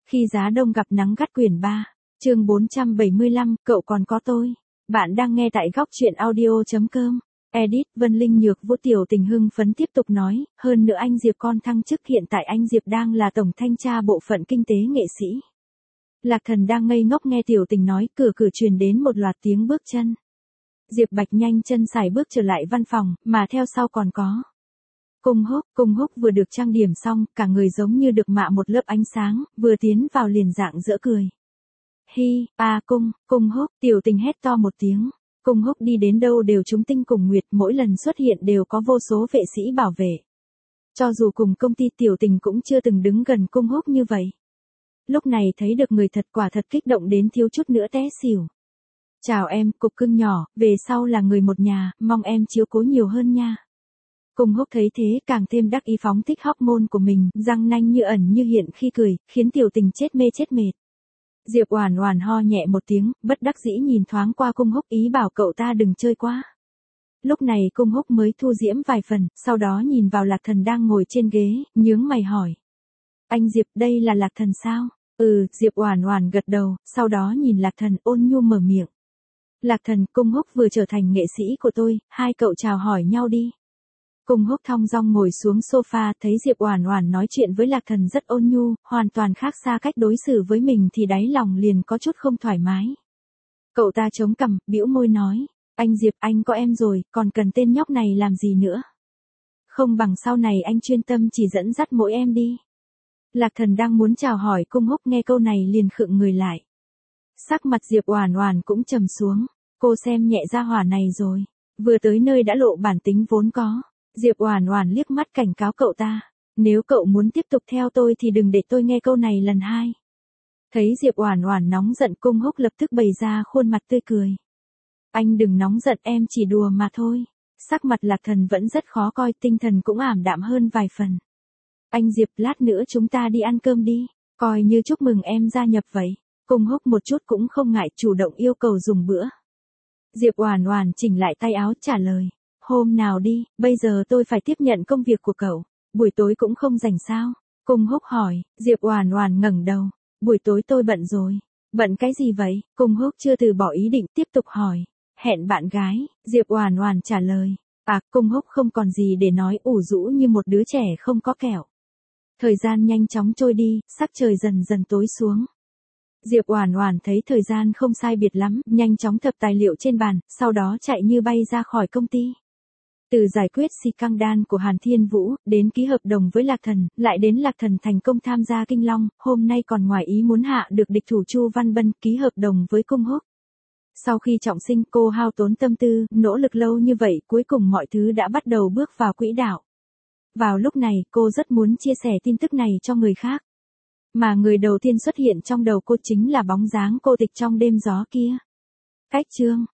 Khi giá đông gặp nắng gắt quyển 3, chương 475, cậu còn có tôi. Bạn đang nghe tại góc truyện audio.com. Edit, Vân Linh Nhược Vũ. Tiểu Tình hưng phấn tiếp tục nói, hơn nữa anh Diệp con thăng chức, hiện tại anh Diệp đang là tổng thanh tra bộ phận kinh tế nghệ sĩ. Lạc Thần đang ngây ngốc nghe Tiểu Tình nói, cửa truyền đến một loạt tiếng bước chân. Diệp Bạch nhanh chân sải bước trở lại văn phòng, mà theo sau còn có Cung Húc vừa được trang điểm xong, cả người giống như được mạ một lớp ánh sáng, vừa tiến vào liền rạng rỡ cười. Hi, Cung Húc. Tiểu Tình hét to một tiếng. Cung Húc đi đến đâu đều trúng tinh cùng nguyệt, mỗi lần xuất hiện đều có vô số vệ sĩ bảo vệ. Cho dù cùng công ty, Tiểu Tình cũng chưa từng đứng gần Cung Húc như vậy. Lúc này thấy được người thật, quả thật kích động đến thiếu chút nữa té xỉu. Chào em, cục cưng nhỏ, về sau là người một nhà, mong em chiếu cố nhiều hơn nha. Cung Húc thấy thế càng thêm đắc ý phóng thích hormone của mình, răng nanh như ẩn như hiện khi cười, khiến Tiểu Tình chết mê chết mệt. Diệp Oản Oản ho nhẹ một tiếng, bất đắc dĩ nhìn thoáng qua Cung Húc, ý bảo cậu ta đừng chơi quá. Lúc này Cung Húc mới thu diễm vài phần, sau đó nhìn vào Lạc Thần đang ngồi trên ghế, nhướng mày hỏi. Anh Diệp, đây là Lạc Thần sao? Diệp Oản Oản gật đầu, sau đó nhìn Lạc Thần ôn nhu mở miệng. Lạc Thần, Cung Húc vừa trở thành nghệ sĩ của tôi, hai cậu chào hỏi nhau đi. Cung Húc thong dong ngồi xuống sofa, thấy Diệp Oản Oản nói chuyện với Lạc Thần rất ôn nhu, hoàn toàn khác xa cách đối xử với mình thì đáy lòng liền có chút không thoải mái. Cậu ta chống cằm, bĩu môi nói, anh Diệp, anh có em rồi, còn cần tên nhóc này làm gì nữa? Không bằng sau này anh chuyên tâm chỉ dẫn dắt mỗi em đi. Lạc Thần đang muốn chào hỏi Cung Húc, nghe câu này liền khựng người lại. Sắc mặt Diệp Oản Oản cũng trầm xuống, cô xem nhẹ gia hỏa này rồi, vừa tới nơi đã lộ bản tính vốn có. Diệp Oản Oản liếc mắt cảnh cáo cậu ta, nếu cậu muốn tiếp tục theo tôi thì đừng để tôi nghe câu này lần hai. Thấy Diệp Oản Oản nóng giận, Cung Húc lập tức bày ra khuôn mặt tươi cười. Anh đừng nóng giận, em chỉ đùa mà thôi. Sắc mặt Lạc Thần vẫn rất khó coi, tinh thần cũng ảm đạm hơn vài phần. Anh Diệp, lát nữa chúng ta đi ăn cơm đi, coi như chúc mừng em gia nhập vậy. Cung Húc một chút cũng không ngại chủ động yêu cầu dùng bữa. Diệp Oản Oản chỉnh lại tay áo trả lời. Hôm nào đi, bây giờ tôi phải tiếp nhận công việc của cậu, buổi tối cũng không rảnh sao? Cung Húc hỏi. Diệp Oản Oản ngẩng đầu, buổi tối tôi bận rồi. Bận cái gì vậy? Cung Húc chưa từ bỏ ý định, tiếp tục hỏi. Hẹn bạn gái, Diệp Oản Oản trả lời. Cung Húc không còn gì để nói, ủ rũ như một đứa trẻ không có kẹo. Thời gian nhanh chóng trôi đi, sắc trời dần dần tối xuống. Diệp Oản Oản thấy thời gian không sai biệt lắm, nhanh chóng thập tài liệu trên bàn, sau đó chạy như bay ra khỏi công ty. Từ giải quyết si căng đan của Hàn Thiên Vũ, đến ký hợp đồng với Lạc Thần, lại đến Lạc Thần thành công tham gia Kinh Long, hôm nay còn ngoài ý muốn hạ được địch thủ Chu Văn Bân ký hợp đồng với Cung Húc. Sau khi trọng sinh, cô hao tốn tâm tư, nỗ lực lâu như vậy, cuối cùng mọi thứ đã bắt đầu bước vào quỹ đạo. Vào lúc này, cô rất muốn chia sẻ tin tức này cho người khác. Mà người đầu tiên xuất hiện trong đầu cô chính là bóng dáng cô Tịch trong đêm gió kia. Cách chương